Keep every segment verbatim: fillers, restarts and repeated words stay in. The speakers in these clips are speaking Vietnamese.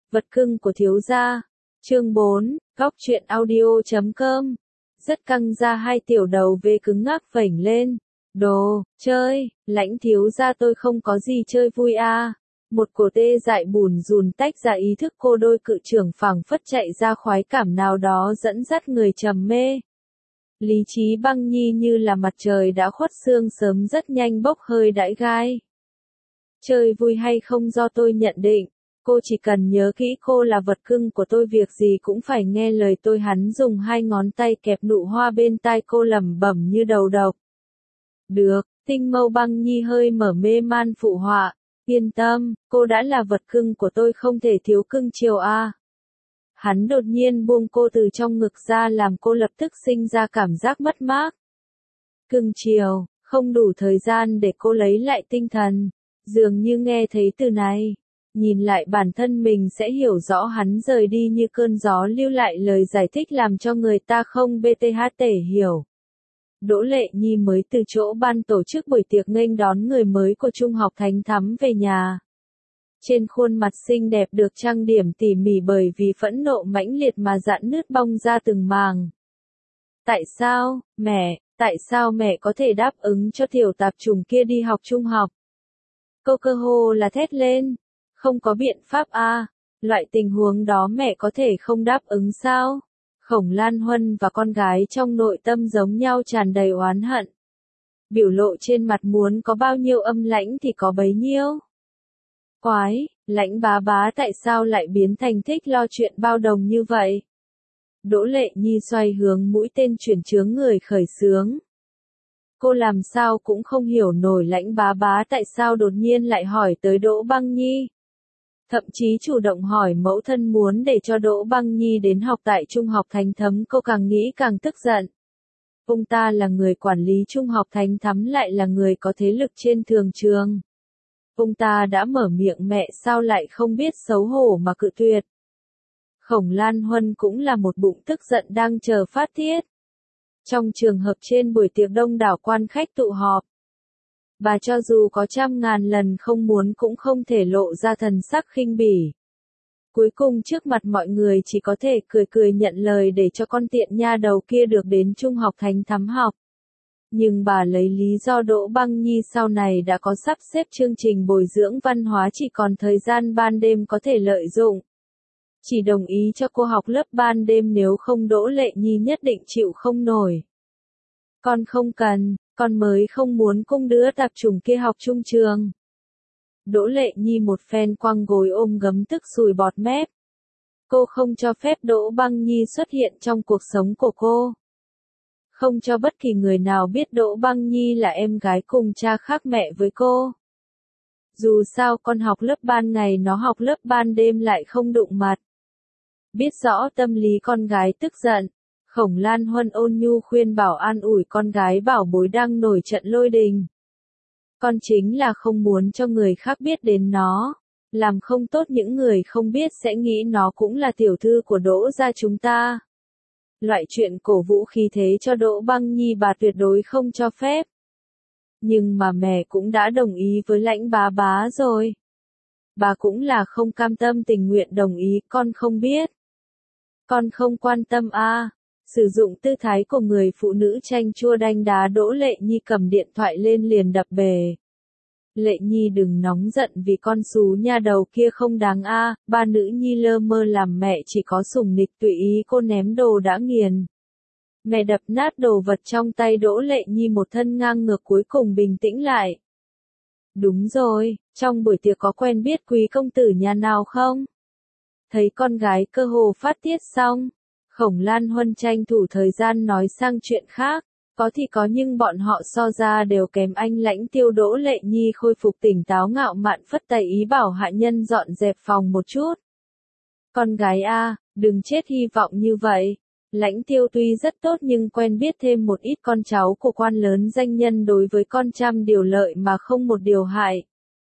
Vật cưng của thiếu gia. Chương bốn, góc truyện audio chấm com. Rất căng ra hai tiểu đầu về cứng ngắc phểnh lên. Đồ, chơi, Lãnh thiếu gia tôi không có gì chơi vui à. Một cổ tê dại bùn rùn tách ra ý thức cô đôi cự trưởng phảng phất chạy ra khoái cảm nào đó dẫn dắt người trầm mê. Lý trí Băng Nhi như là mặt trời đã khuất sương sớm rất nhanh bốc hơi đãi gai. Chơi vui hay không do tôi nhận định. Cô chỉ cần nhớ kỹ cô là vật cưng của tôi, việc gì cũng phải nghe lời tôi. Hắn dùng hai ngón tay kẹp nụ hoa bên tai cô lẩm bẩm như đầu độc. Được, Tinh Mâu Băng Nhi hơi mở mê man phụ họa. Yên tâm, cô đã là vật cưng của tôi không thể thiếu cưng chiều a. Hắn đột nhiên buông cô từ trong ngực ra làm cô lập tức sinh ra cảm giác mất mát. Cưng chiều, không đủ thời gian để cô lấy lại tinh thần. Dường như nghe thấy từ này. Nhìn lại bản thân mình sẽ hiểu rõ hắn rời đi như cơn gió lưu lại lời giải thích làm cho người ta không bê tê hát tể hiểu. Đỗ Lệ Nhi mới từ chỗ ban tổ chức buổi tiệc nghênh đón người mới của Trung học Thánh Thắm về nhà. Trên khuôn mặt xinh đẹp được trang điểm tỉ mỉ bởi vì phẫn nộ mãnh liệt mà rạn nứt bong ra từng màng. Tại sao, mẹ, tại sao mẹ có thể đáp ứng cho tiểu tạp chủng kia đi học trung học? Cô cơ hồ là thét lên. Không có biện pháp a, à, loại tình huống đó mẹ có thể không đáp ứng sao? Khổng Lan Huân và con gái trong nội tâm giống nhau tràn đầy oán hận. Biểu lộ trên mặt muốn có bao nhiêu âm lãnh thì có bấy nhiêu. Quái, Lãnh bá bá tại sao lại biến thành thích lo chuyện bao đồng như vậy? Đỗ Lệ Nhi xoay hướng mũi tên chuyển chướng người khởi xướng. Cô làm sao cũng không hiểu nổi Lãnh bá bá tại sao đột nhiên lại hỏi tới Đỗ Băng Nhi. Thậm chí chủ động hỏi mẫu thân muốn để cho Đỗ Băng Nhi đến học tại Trung học Thánh Thắm, cô càng nghĩ càng tức giận. Ông ta là người quản lý Trung học Thánh Thắm lại là người có thế lực trên thường trường. Ông ta đã mở miệng mẹ sao lại không biết xấu hổ mà cự tuyệt. Khổng Lan Huân cũng là một bụng tức giận đang chờ phát tiết. Trong trường hợp trên buổi tiệc đông đảo quan khách tụ họp, bà cho dù có trăm ngàn lần không muốn cũng không thể lộ ra thần sắc khinh bỉ. Cuối cùng trước mặt mọi người chỉ có thể cười cười nhận lời để cho con tiện nha đầu kia được đến Trung học Thánh Thắm học. Nhưng bà lấy lý do Đỗ Băng Nhi sau này đã có sắp xếp chương trình bồi dưỡng văn hóa chỉ còn thời gian ban đêm có thể lợi dụng. Chỉ đồng ý cho cô học lớp ban đêm, nếu không Đỗ Lệ Nhi nhất định chịu không nổi. Con không cần. Con mới không muốn cung đứa tạp chủng kia học trung trường. Đỗ Lệ Nhi một phen quăng gối ôm gấm tức sùi bọt mép. Cô không cho phép Đỗ Băng Nhi xuất hiện trong cuộc sống của cô. Không cho bất kỳ người nào biết Đỗ Băng Nhi là em gái cùng cha khác mẹ với cô. Dù sao con học lớp ban ngày, nó học lớp ban đêm lại không đụng mặt. Biết rõ tâm lý con gái tức giận. Khổng Lan Huân ôn nhu khuyên bảo an ủi con gái bảo bối đang nổi trận lôi đình. Con chính là không muốn cho người khác biết đến nó. Làm không tốt những người không biết sẽ nghĩ nó cũng là tiểu thư của Đỗ gia chúng ta. Loại chuyện cổ vũ khí thế cho Đỗ Băng Nhi bà tuyệt đối không cho phép. Nhưng mà mẹ cũng đã đồng ý với Lãnh bá bá rồi. Bà cũng là không cam tâm tình nguyện đồng ý, con không biết. Con không quan tâm a. À. Sử dụng tư thái của người phụ nữ chanh chua đanh đá, Đỗ Lệ Nhi cầm điện thoại lên liền đập bề. Lệ Nhi đừng nóng giận vì con xú nha đầu kia không đáng a, à, ba nữ nhi lơ mơ làm mẹ chỉ có sủng nịch tùy ý cô ném đồ đã nghiền. Mẹ đập nát đồ vật trong tay Đỗ Lệ Nhi một thân ngang ngược cuối cùng bình tĩnh lại. Đúng rồi, trong buổi tiệc có quen biết quý công tử nhà nào không? Thấy con gái cơ hồ phát tiết xong. Khổng Lan Huân tranh thủ thời gian nói sang chuyện khác, có thì có nhưng bọn họ so ra đều kém anh Lãnh Tiêu. Đỗ Lệ Nhi khôi phục tỉnh táo ngạo mạn phất tay ý bảo hạ nhân dọn dẹp phòng một chút. Con gái a, đừng chết hy vọng như vậy. Lãnh Tiêu tuy rất tốt nhưng quen biết thêm một ít con cháu của quan lớn danh nhân đối với con trăm điều lợi mà không một điều hại.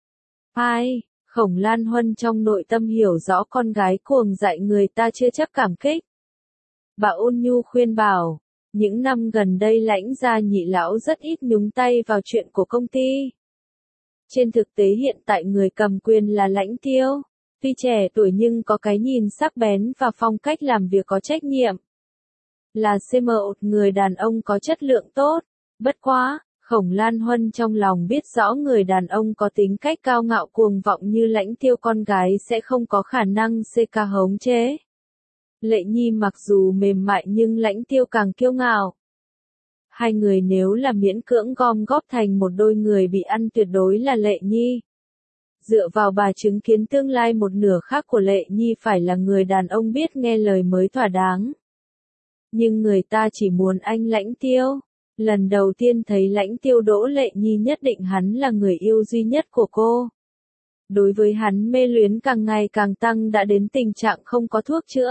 Ai, Khổng Lan Huân trong nội tâm hiểu rõ con gái cuồng dại người ta chưa chắc cảm kích. Bà ôn nhu khuyên bảo, những năm gần đây Lãnh gia nhị lão rất ít nhúng tay vào chuyện của công ty. Trên thực tế hiện tại người cầm quyền là Lãnh Tiêu. Tuy trẻ tuổi nhưng có cái nhìn sắc bén và phong cách làm việc có trách nhiệm. Là xê em một người đàn ông có chất lượng tốt. Bất quá, Khổng Lan Huân trong lòng biết rõ người đàn ông có tính cách cao ngạo cuồng vọng như Lãnh Tiêu con gái sẽ không có khả năng xê ca hống chế. Lệ Nhi mặc dù mềm mại nhưng Lãnh Tiêu càng kiêu ngạo. Hai người nếu là miễn cưỡng gom góp thành một đôi người bị ăn tuyệt đối là Lệ Nhi. Dựa vào bà chứng kiến tương lai một nửa khác của Lệ Nhi phải là người đàn ông biết nghe lời mới thỏa đáng. Nhưng người ta chỉ muốn anh Lãnh Tiêu. Lần đầu tiên thấy Lãnh Tiêu đỗ Lệ Nhi nhất định hắn là người yêu duy nhất của cô. Đối với hắn mê luyến càng ngày càng tăng đã đến tình trạng không có thuốc chữa.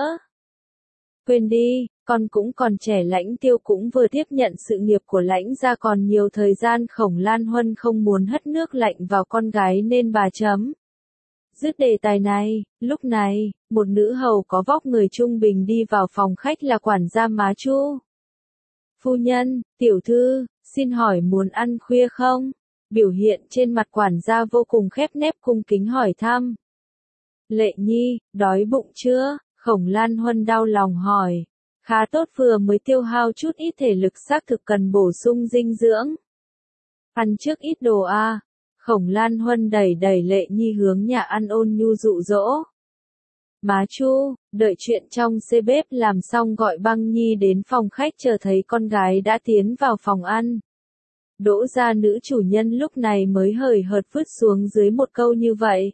Quên đi, con cũng còn trẻ. Lãnh Tiêu cũng vừa tiếp nhận sự nghiệp của Lãnh gia còn nhiều thời gian. Khổng Lan Huân không muốn hất nước lạnh vào con gái nên bà chấm dứt đề tài này. Lúc này, một nữ hầu có vóc người trung bình đi vào phòng khách là quản gia Má Chu. Phu nhân, tiểu thư, xin hỏi muốn ăn khuya không? Biểu hiện trên mặt quản gia vô cùng khép nép cung kính hỏi thăm. Lệ Nhi, đói bụng chưa? Khổng Lan Huân đau lòng hỏi. Khá tốt, vừa mới tiêu hao chút ít thể lực, xác thực cần bổ sung dinh dưỡng. Ăn trước ít đồ a. Khổng Lan Huân đẩy đẩy Lệ Nhi hướng nhà ăn ôn nhu dụ dỗ. Má Chu, đợi chuyện trong xê bếp làm xong gọi Băng Nhi đến phòng khách, chờ thấy con gái đã tiến vào phòng ăn. Đỗ gia nữ chủ nhân lúc này mới hời hợt vứt xuống dưới một câu như vậy.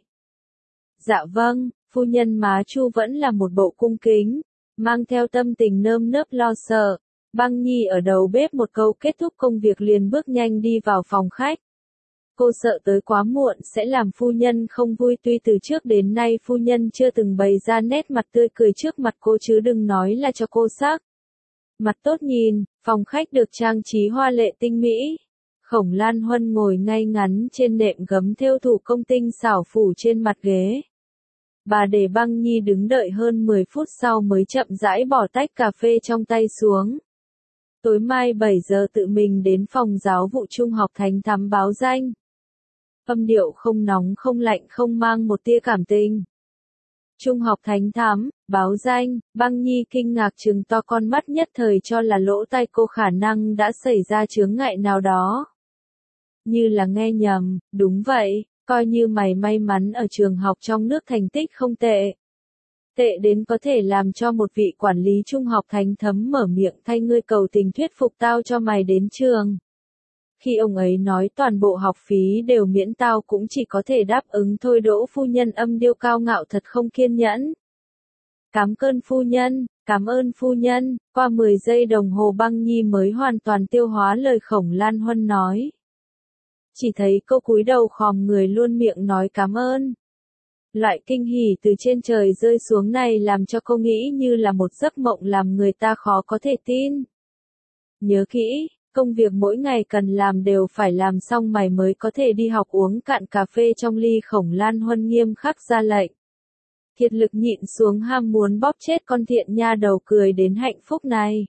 Dạ vâng, phu nhân. Má Chu vẫn là một bộ cung kính, mang theo tâm tình nơm nớp lo sợ. Băng Nhi ở đầu bếp một câu kết thúc công việc liền bước nhanh đi vào phòng khách. Cô sợ tới quá muộn sẽ làm phu nhân không vui, tuy từ trước đến nay phu nhân chưa từng bày ra nét mặt tươi cười trước mặt cô chứ đừng nói là cho cô sắc mặt tốt nhìn. Phòng khách được trang trí hoa lệ tinh mỹ. Khổng Lan Huân ngồi ngay ngắn trên nệm gấm thêu thủ công tinh xảo phủ trên mặt ghế. Bà để Băng Nhi đứng đợi hơn mười phút sau mới chậm rãi bỏ tách cà phê trong tay xuống. Tối mai bảy giờ tự mình đến phòng giáo vụ trung học Thánh Thắm báo danh. Âm điệu không nóng không lạnh, không mang một tia cảm tình. Trung học Thánh Thắm, báo danh. Băng Nhi kinh ngạc trừng to con mắt, nhất thời cho là lỗ tai cô khả năng đã xảy ra chướng ngại nào đó. Như là nghe nhầm. Đúng vậy, coi như mày may mắn ở trường học trong nước thành tích không tệ. Tệ đến có thể làm cho một vị quản lý trung học Thánh Thắm mở miệng thay ngươi cầu tình thuyết phục tao cho mày đến trường. Khi ông ấy nói toàn bộ học phí đều miễn, tao cũng chỉ có thể đáp ứng thôi. Đỗ phu nhân âm điệu cao ngạo thật không kiên nhẫn. Cám ơn phu nhân, cảm ơn phu nhân. Qua mười giây đồng hồ Băng Nhi mới hoàn toàn tiêu hóa lời Khổng Lan Huân nói. Chỉ thấy cô cúi đầu khom người luôn miệng nói cảm ơn. Loại kinh hỉ từ trên trời rơi xuống này làm cho cô nghĩ như là một giấc mộng làm người ta khó có thể tin. Nhớ kỹ, công việc mỗi ngày cần làm đều phải làm xong mày mới có thể đi học. Uống cạn cà phê trong ly, Khổng Lan Huân nghiêm khắc ra lệnh. Kiệt lực nhịn xuống ham muốn bóp chết con thiện nha đầu cười đến hạnh phúc này.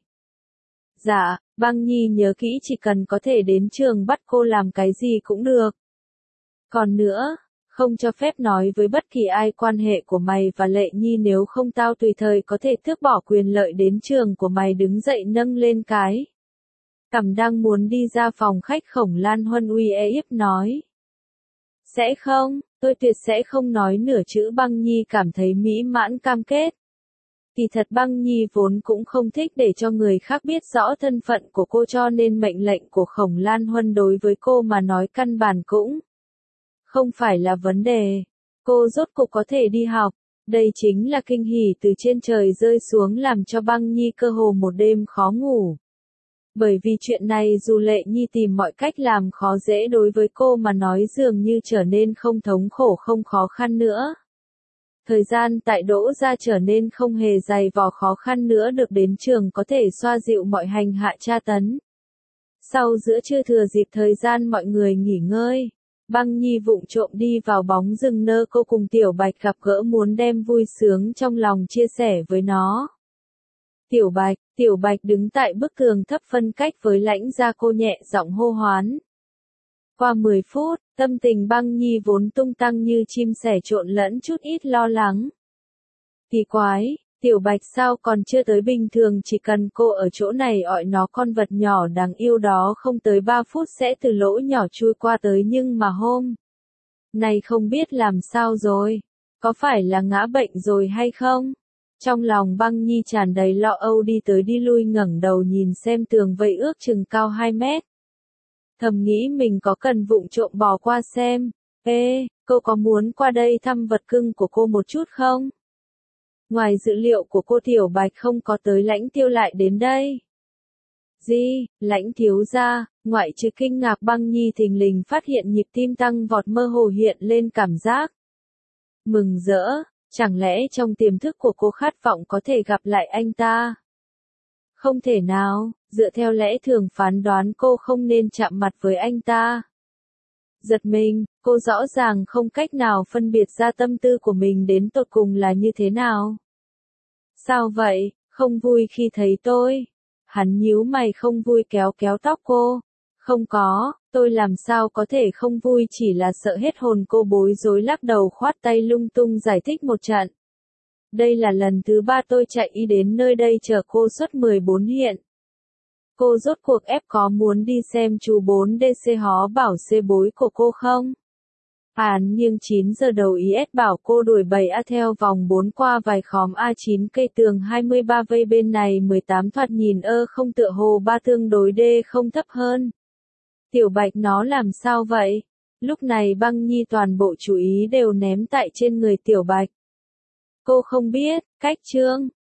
Dạ, Băng Nhi nhớ kỹ, chỉ cần có thể đến trường bắt cô làm cái gì cũng được. Còn nữa, không cho phép nói với bất kỳ ai quan hệ của mày và Lệ Nhi, nếu không tao tùy thời có thể tước bỏ quyền lợi đến trường của mày. Đứng dậy nâng lên cái cằm đang muốn đi ra phòng khách, Khổng Lan Huân uy ép nói. Sẽ không, tôi tuyệt sẽ không nói nửa chữ. Băng Nhi cảm thấy mỹ mãn cam kết. Kỳ thật Băng Nhi vốn cũng không thích để cho người khác biết rõ thân phận của cô, cho nên mệnh lệnh của Khổng Lan Huân đối với cô mà nói căn bản cũng không phải là vấn đề. Cô rốt cuộc có thể đi học. Đây chính là kinh hỉ từ trên trời rơi xuống làm cho Băng Nhi cơ hồ một đêm khó ngủ. Bởi vì chuyện này dù Lệ Nhi tìm mọi cách làm khó dễ, đối với cô mà nói dường như trở nên không thống khổ không khó khăn nữa. Thời gian tại Đỗ gia trở nên không hề dày vò khó khăn nữa, được đến trường có thể xoa dịu mọi hành hạ tra tấn. Sau giữa trưa thừa dịp thời gian mọi người nghỉ ngơi, Băng Nhi vụng trộm đi vào bóng rừng nơ cô cùng Tiểu Bạch gặp gỡ, muốn đem vui sướng trong lòng chia sẻ với nó. Tiểu Bạch, Tiểu Bạch đứng tại bức tường thấp phân cách với Lãnh gia, cô nhẹ giọng hô hoán. Qua mười phút, tâm tình Băng Nhi vốn tung tăng như chim sẻ trộn lẫn chút ít lo lắng. Kỳ quái, Tiểu Bạch sao còn chưa tới, bình thường chỉ cần cô ở chỗ này gọi nó con vật nhỏ đáng yêu đó không tới ba phút sẽ từ lỗ nhỏ chui qua tới, nhưng mà hôm này không biết làm sao rồi, có phải là ngã bệnh rồi hay không? Trong lòng Băng Nhi tràn đầy lo âu đi tới đi lui, ngẩng đầu nhìn xem tường vây ước chừng cao hai mét. Thầm nghĩ mình có cần vụng trộm bò qua xem. Ê, cô có muốn qua đây thăm vật cưng của cô một chút không? Ngoài dự liệu của cô, Tiểu Bạch không có tới, Lãnh Tiêu lại đến đây. Gì, Lãnh thiếu gia, ngoại trừ kinh ngạc, Băng Nhi thình lình phát hiện nhịp tim tăng vọt, mơ hồ hiện lên cảm giác mừng rỡ, chẳng lẽ trong tiềm thức của cô khát vọng có thể gặp lại anh ta? Không thể nào, dựa theo lẽ thường phán đoán cô không nên chạm mặt với anh ta. Giật mình, cô rõ ràng không cách nào phân biệt ra tâm tư của mình đến tột cùng là như thế nào. Sao vậy, không vui khi thấy tôi? Hắn nhíu mày không vui kéo kéo tóc cô. Không có, tôi làm sao có thể không vui, chỉ là sợ hết hồn. Cô bối rối lắc đầu khoát tay lung tung giải thích một trận. Đây là lần thứ ba tôi chạy y đến nơi đây chờ cô suốt mười bốn hiện. Cô rốt cuộc ép có muốn đi xem chú bốn D C hó bảo C bối của cô không? Hàn nghiêng chín giờ đầu ý ét bảo cô đuổi bảy A theo vòng bốn qua vài khóm A chín, cây tường hai mươi ba vây bên này mười tám, thoạt nhìn ơ không tựa hồ ba, tương đối D không thấp hơn. Tiểu Bạch nó làm sao vậy? Lúc này Băng Nhi toàn bộ chú ý đều ném tại trên người Tiểu Bạch. Cô không biết, cách chương.